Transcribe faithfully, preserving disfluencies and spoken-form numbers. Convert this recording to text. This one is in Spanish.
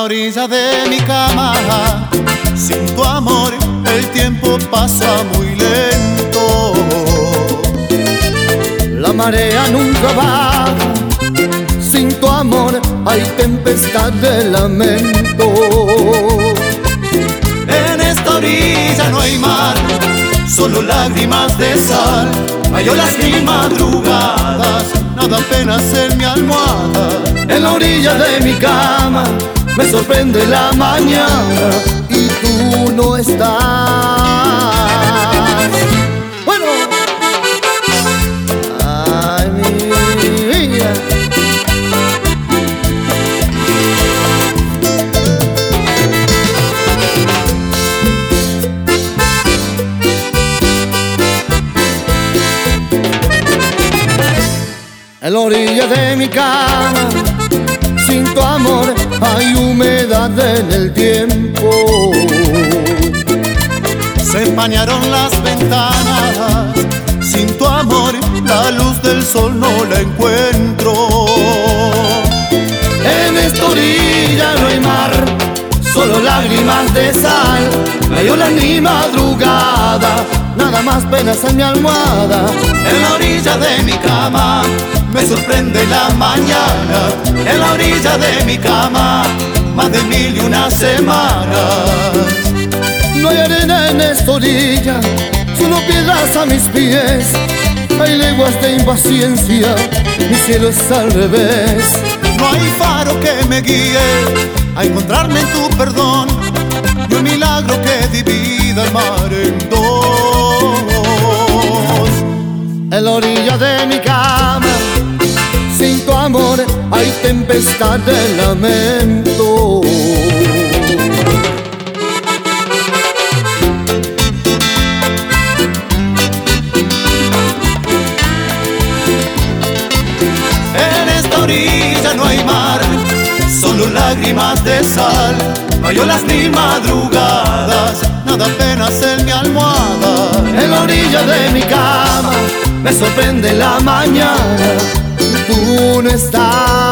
orilla de mi cama, sin tu amor el tiempo pasa muy lento. La marea nunca baja, sin tu amor hay tempestad de lamento. En esta orilla no hay mar, solo lágrimas de sal, mayolas ni madrugadas, nada apenas en mi almohada. En la orilla de mi cama me sorprende la mañana y tú no estás. Bueno, ay, mi vida. En la orilla de mi cama, sin tu amor hay humedad en el tiempo. Se empañaron las ventanas, sin tu amor la luz del sol no la encuentro. En esta orilla no hay mar, solo lágrimas de sal, no hay olas ni madrugada, nada más penas en mi almohada. En la orilla de mi cama me sorprende la mañana, en la orilla de mi cama más de mil y una semanas. No hay arena en esta orilla, solo piedras a mis pies. Hay leguas de impaciencia, mi cielo es al revés. No hay faro que me guíe a encontrarme en tu perdón, ni un milagro que divida el mar en dos. En la orilla de mi cama, sin tu amor hay tempestad de lamento. En esta orilla no hay mar, solo lágrimas de sal, no hay olas ni madrugadas, nada apenas en mi almohada. En la orilla de mi cama me sorprende la mañana, tú no estás.